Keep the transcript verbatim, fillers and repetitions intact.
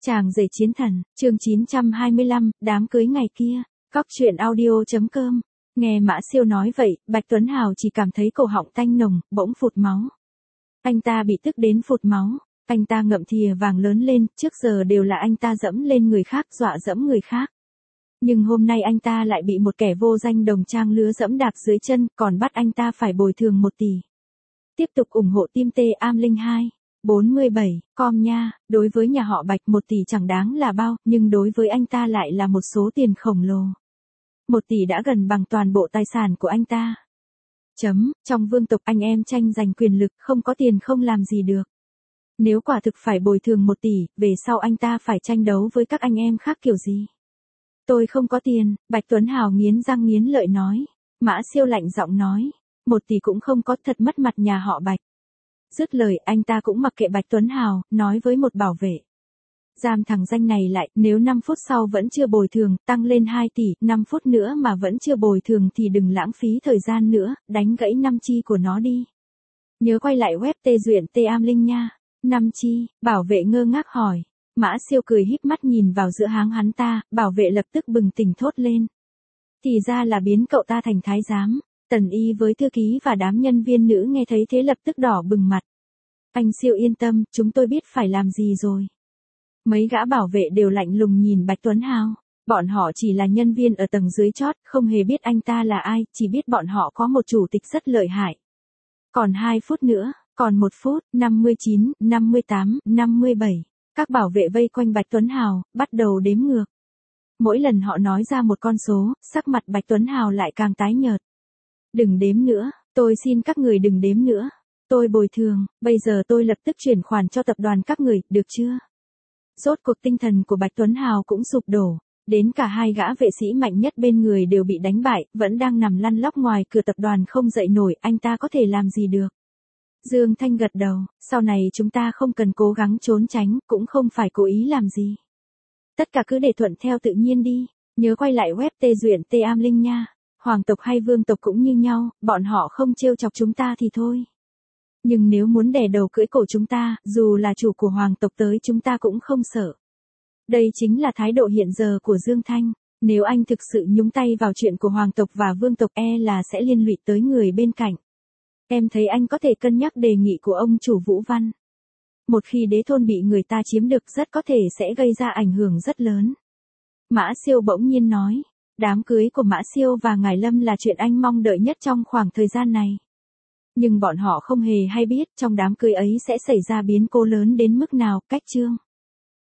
Chàng rể chiến thần, chương chín trăm hai mươi lăm, đám cưới ngày kia. Cóc truyện audio chấm com. Nghe Mã Siêu nói vậy, Bạch Tuấn Hào chỉ cảm thấy cổ họng tanh nồng, bỗng phụt máu. Anh ta bị tức đến phụt máu. Anh ta ngậm thìa vàng lớn lên, trước giờ đều là anh ta dẫm lên người khác, dọa dẫm người khác. Nhưng hôm nay anh ta lại bị một kẻ vô danh đồng trang lứa dẫm đạp dưới chân, còn bắt anh ta phải bồi thường một tỷ. Tiếp tục ủng hộ team T Am Linh hai. bốn mươi bảy, com nha, đối với nhà họ Bạch một tỷ chẳng đáng là bao, nhưng đối với anh ta lại là một số tiền khổng lồ. Một tỷ đã gần bằng toàn bộ tài sản của anh ta. Chấm, trong vương tộc anh em tranh giành quyền lực, không có tiền không làm gì được. Nếu quả thực phải bồi thường một tỷ, về sau anh ta phải tranh đấu với các anh em khác kiểu gì? Tôi không có tiền, Bạch Tuấn Hào nghiến răng nghiến lợi nói. Mã Siêu lạnh giọng nói, một tỷ cũng không có, thật mất mặt nhà họ Bạch. Dứt lời anh ta cũng mặc kệ Bạch Tuấn Hào, nói với một bảo vệ. Giam thằng danh này lại, nếu năm phút sau vẫn chưa bồi thường, tăng lên hai tỷ, năm phút nữa mà vẫn chưa bồi thường thì đừng lãng phí thời gian nữa, đánh gãy năm chi của nó đi. Nhớ quay lại web tê duyện T Am Linh nha. Năm chi, bảo vệ ngơ ngác hỏi. Mã Siêu cười híp mắt nhìn vào giữa háng hắn ta, bảo vệ lập tức bừng tỉnh thốt lên. Thì ra là biến cậu ta thành thái giám. Tần Y với thư ký và đám nhân viên nữ nghe thấy thế lập tức đỏ bừng mặt. Anh Siêu yên tâm, chúng tôi biết phải làm gì rồi. Mấy gã bảo vệ đều lạnh lùng nhìn Bạch Tuấn Hào. Bọn họ chỉ là nhân viên ở tầng dưới chót, không hề biết anh ta là ai, chỉ biết bọn họ có một chủ tịch rất lợi hại. Còn hai phút nữa, còn một phút, năm mươi chín, năm mươi tám, năm mươi bảy. Các bảo vệ vây quanh Bạch Tuấn Hào, bắt đầu đếm ngược. Mỗi lần họ nói ra một con số, sắc mặt Bạch Tuấn Hào lại càng tái nhợt. Đừng đếm nữa, tôi xin các người đừng đếm nữa. Tôi bồi thường, bây giờ tôi lập tức chuyển khoản cho tập đoàn các người, được chưa? Rốt cuộc tinh thần của Bạch Tuấn Hào cũng sụp đổ. Đến cả hai gã vệ sĩ mạnh nhất bên người đều bị đánh bại, vẫn đang nằm lăn lóc ngoài cửa tập đoàn không dậy nổi, anh ta có thể làm gì được? Dương Thanh gật đầu, sau này chúng ta không cần cố gắng trốn tránh, cũng không phải cố ý làm gì. Tất cả cứ để thuận theo tự nhiên đi, nhớ quay lại web tê duyện T Am Linh nha. Hoàng tộc hay vương tộc cũng như nhau, bọn họ không trêu chọc chúng ta thì thôi. Nhưng nếu muốn đè đầu cưỡi cổ chúng ta, dù là chủ của hoàng tộc tới chúng ta cũng không sợ. Đây chính là thái độ hiện giờ của Dương Thanh. Nếu anh thực sự nhúng tay vào chuyện của hoàng tộc và vương tộc e là sẽ liên lụy tới người bên cạnh. Em thấy anh có thể cân nhắc đề nghị của ông chủ Vũ Văn. Một khi đế thôn bị người ta chiếm được rất có thể sẽ gây ra ảnh hưởng rất lớn. Mã Siêu bỗng nhiên nói. Đám cưới của Mã Siêu và Ngải Lâm là chuyện anh mong đợi nhất trong khoảng thời gian này. Nhưng bọn họ không hề hay biết trong đám cưới ấy sẽ xảy ra biến cố lớn đến mức nào, cách chương.